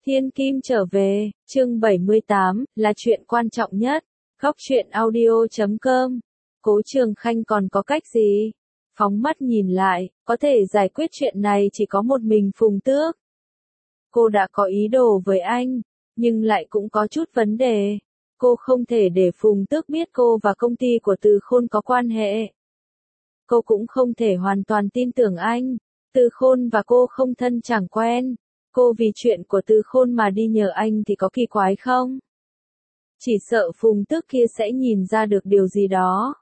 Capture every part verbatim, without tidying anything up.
Thiên Kim trở về, chương bảy mươi tám, là chuyện quan trọng nhất. Góc truyện audio chấm com. Cố Trường Khanh còn có cách gì? Phóng mắt nhìn lại, có thể giải quyết chuyện này chỉ có một mình Phùng Tước. Cô đã có ý đồ với anh, nhưng lại cũng có chút vấn đề. Cô không thể để Phùng Tước biết cô và công ty của Từ Khôn có quan hệ. Cô cũng không thể hoàn toàn tin tưởng anh. Từ Khôn và cô không thân chẳng quen. Cô vì chuyện của Từ Khôn mà đi nhờ anh thì có kỳ quái không? Chỉ sợ Phùng Tước kia sẽ nhìn ra được điều gì đó.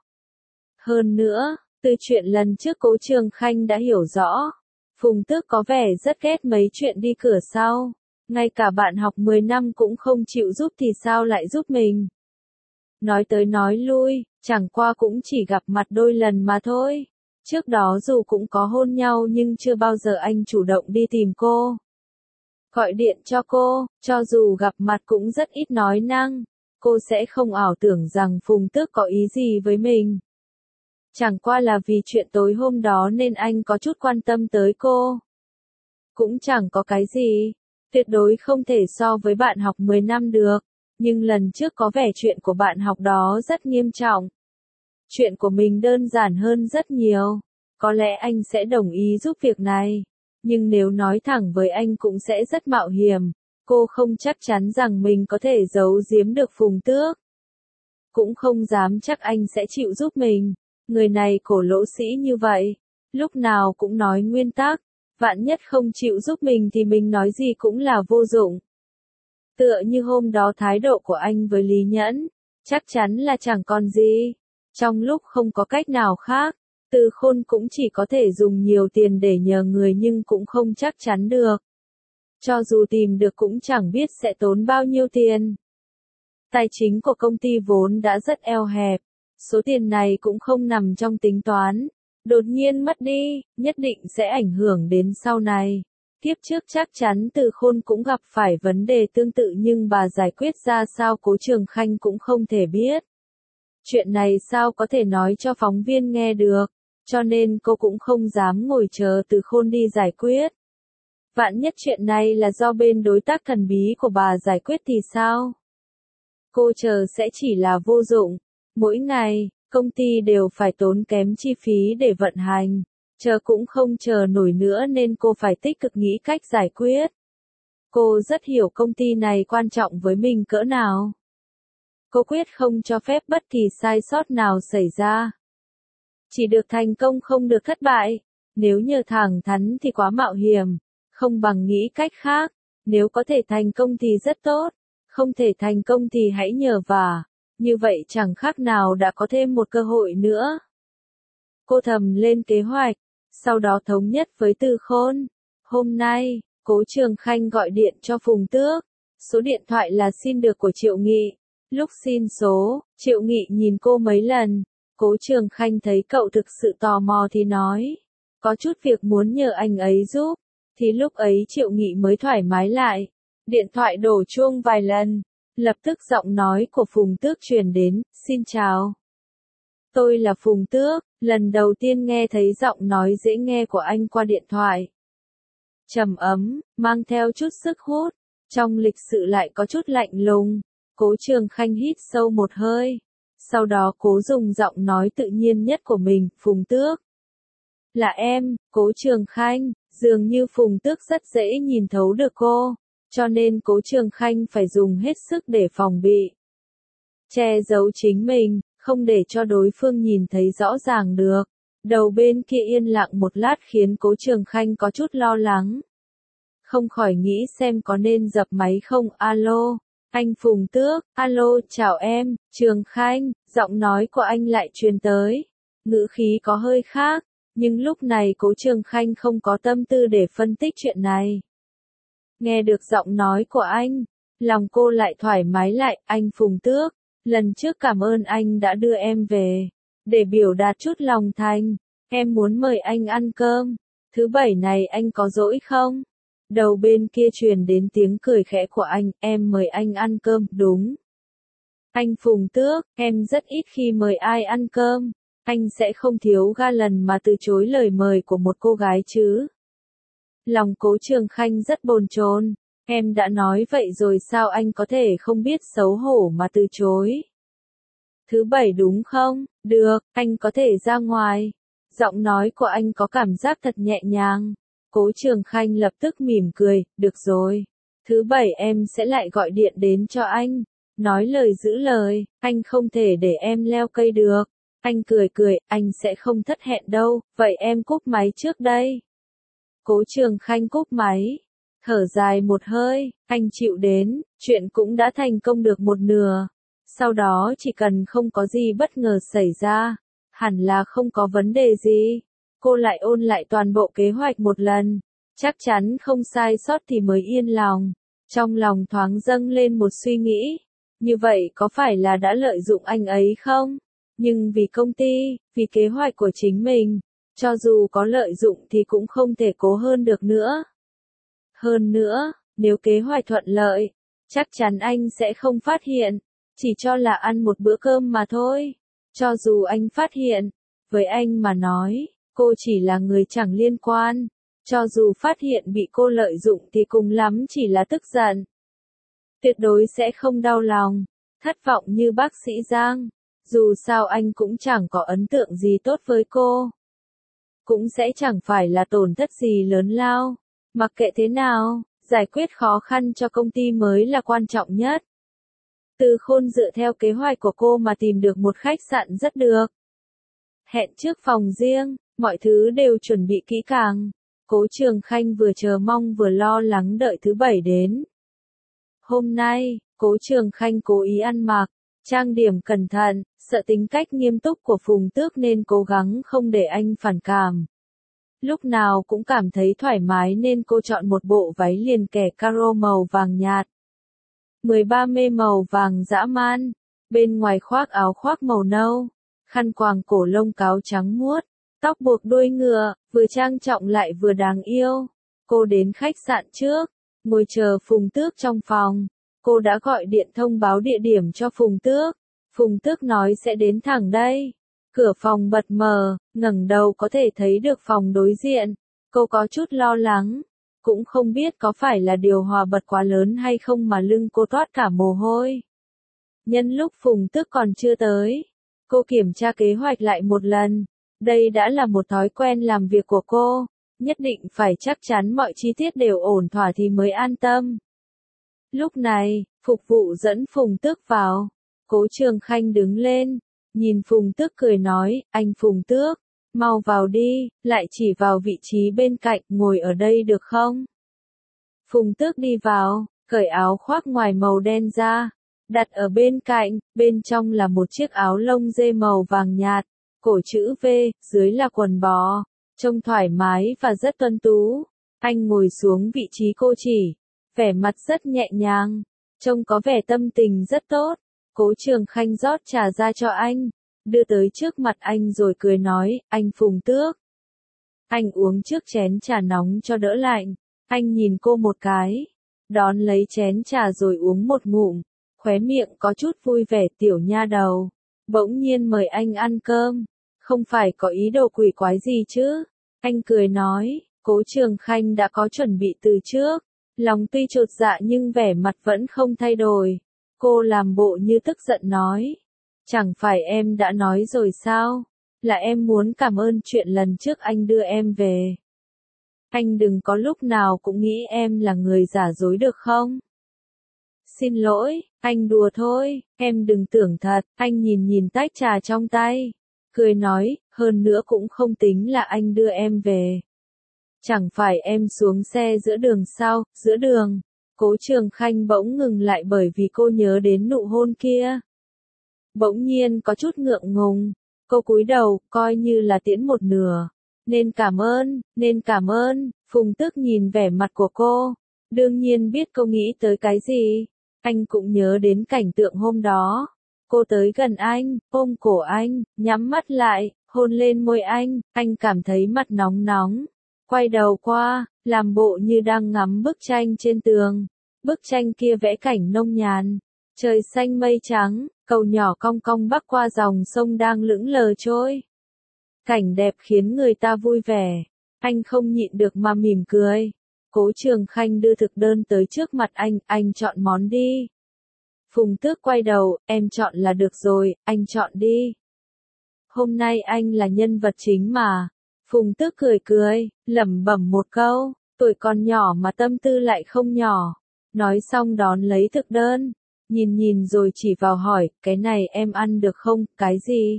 Hơn nữa, từ chuyện lần trước Cố Trường Khanh đã hiểu rõ. Phùng Tước có vẻ rất ghét mấy chuyện đi cửa sau. Ngay cả bạn học mười năm cũng không chịu giúp thì sao lại giúp mình. Nói tới nói lui, chẳng qua cũng chỉ gặp mặt đôi lần mà thôi. Trước đó dù cũng có hôn nhau nhưng chưa bao giờ anh chủ động đi tìm cô. Gọi điện cho cô, cho dù gặp mặt cũng rất ít nói năng. Cô sẽ không ảo tưởng rằng Phùng Tước có ý gì với mình. Chẳng qua là vì chuyện tối hôm đó nên anh có chút quan tâm tới cô. Cũng chẳng có cái gì. Tuyệt đối không thể so với bạn học mười năm được. Nhưng lần trước có vẻ chuyện của bạn học đó rất nghiêm trọng. Chuyện của mình đơn giản hơn rất nhiều. Có lẽ anh sẽ đồng ý giúp việc này. Nhưng nếu nói thẳng với anh cũng sẽ rất mạo hiểm. Cô không chắc chắn rằng mình có thể giấu giếm được Phùng Tước. Cũng không dám chắc anh sẽ chịu giúp mình. Người này cổ lỗ sĩ như vậy. Lúc nào cũng nói nguyên tắc. Vạn nhất không chịu giúp mình thì mình nói gì cũng là vô dụng. Tựa như hôm đó thái độ của anh với Lý Nhẫn. Chắc chắn là chẳng còn gì. Trong lúc không có cách nào khác. Từ Khôn cũng chỉ có thể dùng nhiều tiền để nhờ người nhưng cũng không chắc chắn được. Cho dù tìm được cũng chẳng biết sẽ tốn bao nhiêu tiền. Tài chính của công ty vốn đã rất eo hẹp. Số tiền này cũng không nằm trong tính toán. Đột nhiên mất đi, nhất định sẽ ảnh hưởng đến sau này. Kiếp trước chắc chắn Từ Khôn cũng gặp phải vấn đề tương tự nhưng bà giải quyết ra sao Cố Trường Khanh cũng không thể biết. Chuyện này sao có thể nói cho phóng viên nghe được. Cho nên cô cũng không dám ngồi chờ Từ Khôn đi giải quyết. Vạn nhất chuyện này là do bên đối tác thần bí của bà giải quyết thì sao? Cô chờ sẽ chỉ là vô dụng. Mỗi ngày, công ty đều phải tốn kém chi phí để vận hành. Chờ cũng không chờ nổi nữa nên cô phải tích cực nghĩ cách giải quyết. Cô rất hiểu công ty này quan trọng với mình cỡ nào. Cô quyết không cho phép bất kỳ sai sót nào xảy ra. Chỉ được thành công không được thất bại. Nếu nhờ thẳng thắn thì quá mạo hiểm. Không bằng nghĩ cách khác. Nếu có thể thành công thì rất tốt. Không thể thành công thì hãy nhờ vả. Như vậy chẳng khác nào đã có thêm một cơ hội nữa. Cô thầm lên kế hoạch. Sau đó thống nhất với Từ Khôn. Hôm nay, Cố Trường Khanh gọi điện cho Phùng Tước. Số điện thoại là xin được của Triệu Nghị. Lúc xin số, Triệu Nghị nhìn cô mấy lần. Cố Trường Khanh thấy cậu thực sự tò mò thì nói. Có chút việc muốn nhờ anh ấy giúp. Thì lúc ấy Triệu Nghị mới thoải mái lại. Điện thoại đổ chuông vài lần. Lập tức giọng nói của Phùng Tước truyền đến. Xin chào. Tôi là Phùng Tước. Lần đầu tiên nghe thấy giọng nói dễ nghe của anh qua điện thoại. Trầm ấm, mang theo chút sức hút. Trong lịch sự lại có chút lạnh lùng. Cố Trường Khanh hít sâu một hơi. Sau đó cố dùng giọng nói tự nhiên nhất của mình, Phùng Tước. Là em, Cố Trường Khanh. Dường như Phùng Tước rất dễ nhìn thấu được cô. Cho nên Cố Trường Khanh phải dùng hết sức để phòng bị. Che giấu chính mình, không để cho đối phương nhìn thấy rõ ràng được. Đầu bên kia yên lặng một lát khiến Cố Trường Khanh có chút lo lắng. Không khỏi nghĩ xem có nên dập máy không. Alo, anh Phùng Tước. Alo, chào em, Trường Khanh. Giọng nói của anh lại truyền tới. Ngữ khí có hơi khác. Nhưng lúc này Cố Trường Khanh không có tâm tư để phân tích chuyện này. Nghe được giọng nói của anh, lòng cô lại thoải mái lại. Anh Phùng Tước, lần trước cảm ơn anh đã đưa em về. Để biểu đạt chút lòng thành, em muốn mời anh ăn cơm. Thứ bảy này anh có rỗi không? Đầu bên kia truyền đến tiếng cười khẽ của anh. Em mời anh ăn cơm, đúng. Anh Phùng Tước, em rất ít khi mời ai ăn cơm. Anh sẽ không thiếu ga lần mà từ chối lời mời của một cô gái chứ. Lòng Cố Trường Khanh rất bồn chồn. Em đã nói vậy rồi sao anh có thể không biết xấu hổ mà từ chối? Thứ bảy đúng không? Được, anh có thể ra ngoài. Giọng nói của anh có cảm giác thật nhẹ nhàng. Cố Trường Khanh lập tức mỉm cười, được rồi. Thứ bảy em sẽ lại gọi điện đến cho anh. Nói lời giữ lời, anh không thể để em leo cây được. Anh cười cười, anh sẽ không thất hẹn đâu, vậy em cúp máy trước đây. Cố Trường Khanh cúp máy. Thở dài một hơi, anh chịu đến, chuyện cũng đã thành công được một nửa. Sau đó chỉ cần không có gì bất ngờ xảy ra, hẳn là không có vấn đề gì. Cô lại ôn lại toàn bộ kế hoạch một lần, chắc chắn không sai sót thì mới yên lòng. Trong lòng thoáng dâng lên một suy nghĩ, như vậy có phải là đã lợi dụng anh ấy không? Nhưng vì công ty, vì kế hoạch của chính mình, cho dù có lợi dụng thì cũng không thể cố hơn được nữa. Hơn nữa, nếu kế hoạch thuận lợi, chắc chắn anh sẽ không phát hiện, chỉ cho là ăn một bữa cơm mà thôi. Cho dù anh phát hiện, với anh mà nói, cô chỉ là người chẳng liên quan. Cho dù phát hiện bị cô lợi dụng thì cùng lắm chỉ là tức giận. Tuyệt đối sẽ không đau lòng, thất vọng như bác sĩ Giang. Dù sao anh cũng chẳng có ấn tượng gì tốt với cô. Cũng sẽ chẳng phải là tổn thất gì lớn lao. Mặc kệ thế nào, giải quyết khó khăn cho công ty mới là quan trọng nhất. Từ Khôn dựa theo kế hoạch của cô mà tìm được một khách sạn rất được. Hẹn trước phòng riêng, mọi thứ đều chuẩn bị kỹ càng. Cố Trường Khanh vừa chờ mong vừa lo lắng đợi thứ bảy đến. Hôm nay, Cố Trường Khanh cố ý ăn mặc, trang điểm cẩn thận, sợ tính cách nghiêm túc của Phùng Tước nên cố gắng không để anh phản cảm. Lúc nào cũng cảm thấy thoải mái nên cô chọn một bộ váy liền kẻ caro màu vàng nhạt. mười ba mê màu vàng dã man, bên ngoài khoác áo khoác màu nâu, khăn quàng cổ lông cáo trắng muốt, tóc buộc đuôi ngựa, vừa trang trọng lại vừa đáng yêu. Cô đến khách sạn trước, ngồi chờ Phùng Tước trong phòng. Cô đã gọi điện thông báo địa điểm cho Phùng Tước. Phùng Tước nói sẽ đến thẳng đây. Cửa phòng bật mở, ngẩng đầu có thể thấy được phòng đối diện. Cô có chút lo lắng, cũng không biết có phải là điều hòa bật quá lớn hay không mà lưng cô toát cả mồ hôi. Nhân lúc Phùng Tước còn chưa tới, cô kiểm tra kế hoạch lại một lần. Đây đã là một thói quen làm việc của cô, nhất định phải chắc chắn mọi chi tiết đều ổn thỏa thì mới an tâm. Lúc này, phục vụ dẫn Phùng Tước vào. Cố Trường Khanh đứng lên, nhìn Phùng Tước cười nói, anh Phùng Tước, mau vào đi, lại chỉ vào vị trí bên cạnh, ngồi ở đây được không? Phùng Tước đi vào, cởi áo khoác ngoài màu đen ra, đặt ở bên cạnh, bên trong là một chiếc áo lông dê màu vàng nhạt, cổ chữ V, dưới là quần bò, trông thoải mái và rất tuấn tú. Anh ngồi xuống vị trí cô chỉ, vẻ mặt rất nhẹ nhàng, trông có vẻ tâm tình rất tốt. Cố Trường Khanh rót trà ra cho anh, đưa tới trước mặt anh rồi cười nói, anh Phùng Tước. Anh uống trước chén trà nóng cho đỡ lạnh. Anh nhìn cô một cái, đón lấy chén trà rồi uống một ngụm, khóe miệng có chút vui vẻ, tiểu nha đầu. Bỗng nhiên mời anh ăn cơm, không phải có ý đồ quỷ quái gì chứ? Anh cười nói, Cố Trường Khanh đã có chuẩn bị từ trước, lòng tuy chột dạ nhưng vẻ mặt vẫn không thay đổi. Cô làm bộ như tức giận nói, chẳng phải em đã nói rồi sao, là em muốn cảm ơn chuyện lần trước anh đưa em về. Anh đừng có lúc nào cũng nghĩ em là người giả dối được không? Xin lỗi, anh đùa thôi, em đừng tưởng thật. Anh nhìn nhìn tách trà trong tay, cười nói, hơn nữa cũng không tính là anh đưa em về. Chẳng phải em xuống xe giữa đường sao? Giữa đường. Cố Trường Khanh bỗng ngừng lại bởi vì cô nhớ đến nụ hôn kia. Bỗng nhiên có chút ngượng ngùng, cô cúi đầu, coi như là tiễn một nửa. Nên cảm ơn, nên cảm ơn. Phùng Tước nhìn vẻ mặt của cô, đương nhiên biết cô nghĩ tới cái gì. Anh cũng nhớ đến cảnh tượng hôm đó. Cô tới gần anh, ôm cổ anh, nhắm mắt lại, hôn lên môi anh, anh cảm thấy mặt nóng nóng. Quay đầu qua, làm bộ như đang ngắm bức tranh trên tường. Bức tranh kia vẽ cảnh nông nhàn, trời xanh mây trắng, cầu nhỏ cong cong bắc qua dòng sông đang lững lờ trôi. Cảnh đẹp khiến người ta vui vẻ, anh không nhịn được mà mỉm cười. Cố Trường Khanh đưa thực đơn tới trước mặt anh, anh chọn món đi. Phùng Tước quay đầu, em chọn là được rồi, anh chọn đi. Hôm nay anh là nhân vật chính mà. Phùng Tước cười cười, lẩm bẩm một câu, tuổi còn nhỏ mà tâm tư lại không nhỏ. Nói xong đón lấy thực đơn, nhìn nhìn rồi chỉ vào hỏi, cái này em ăn được không, cái gì?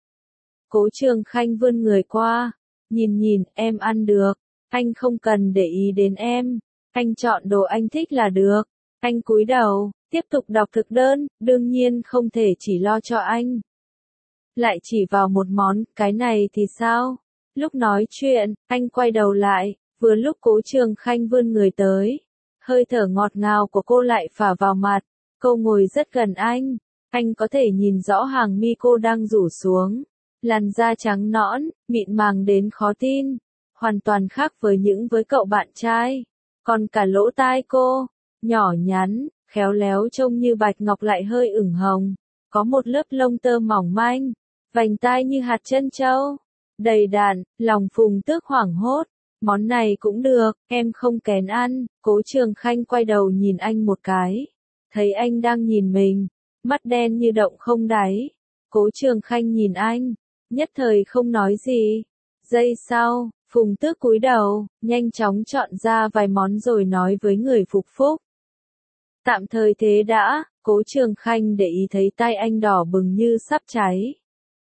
Cố Trường Khanh vươn người qua, nhìn nhìn, em ăn được, anh không cần để ý đến em, anh chọn đồ anh thích là được. Anh cúi đầu, tiếp tục đọc thực đơn, đương nhiên không thể chỉ lo cho anh. Lại chỉ vào một món, cái này thì sao? Lúc nói chuyện, anh quay đầu lại, vừa lúc Cố Trường Khanh vươn người tới. Hơi thở ngọt ngào của cô lại phả vào mặt, cô ngồi rất gần anh, anh có thể nhìn rõ hàng mi cô đang rủ xuống. Làn da trắng nõn, mịn màng đến khó tin, hoàn toàn khác với những với cậu bạn trai. Còn cả lỗ tai cô, nhỏ nhắn, khéo léo trông như bạch ngọc lại hơi ửng hồng, có một lớp lông tơ mỏng manh, vành tai như hạt trân châu, đầy đặn, lòng Phùng Tước hoảng hốt. Món này cũng được, em không kén ăn. Cố Trường Khanh quay đầu nhìn anh một cái, thấy anh đang nhìn mình, mắt đen như động không đáy. Cố Trường Khanh nhìn anh, nhất thời không nói gì. Giây sau, Phùng Tước cúi đầu, nhanh chóng chọn ra vài món rồi nói với người phục phúc. Tạm thời thế đã. Cố Trường Khanh để ý thấy tay anh đỏ bừng như sắp cháy.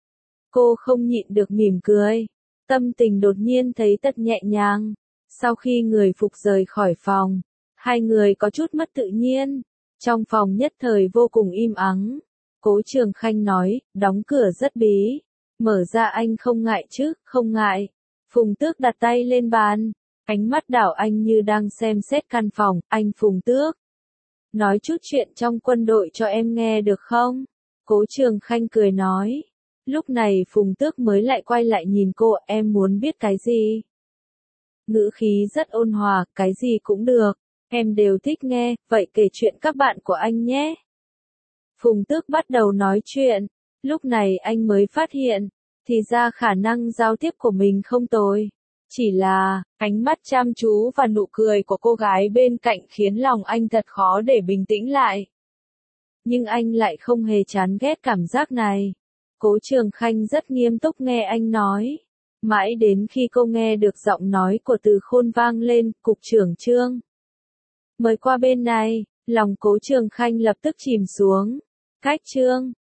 Cô không nhịn được mỉm cười. Tâm tình đột nhiên thấy thật nhẹ nhàng. Sau khi người phục rời khỏi phòng, hai người có chút mất tự nhiên. Trong phòng nhất thời vô cùng im ắng. Cố Trường Khanh nói, đóng cửa rất bí. Mở ra anh không ngại chứ, không ngại. Phùng Tước đặt tay lên bàn. Ánh mắt đảo anh như đang xem xét căn phòng. Anh Phùng Tước, nói chút chuyện trong quân đội cho em nghe được không? Cố Trường Khanh cười nói. Lúc này Phùng Tước mới lại quay lại nhìn cô, em muốn biết cái gì? Ngữ khí rất ôn hòa, cái gì cũng được, em đều thích nghe, vậy kể chuyện các bạn của anh nhé. Phùng Tước bắt đầu nói chuyện, lúc này anh mới phát hiện, thì ra khả năng giao tiếp của mình không tồi. Chỉ là, ánh mắt chăm chú và nụ cười của cô gái bên cạnh khiến lòng anh thật khó để bình tĩnh lại. Nhưng anh lại không hề chán ghét cảm giác này. Cố Trường Khanh rất nghiêm túc nghe anh nói. Mãi đến khi cô nghe được giọng nói của Từ Khôn vang lên, cục trưởng Trương, mời qua bên này, lòng Cố Trường Khanh lập tức chìm xuống. Cách Trương,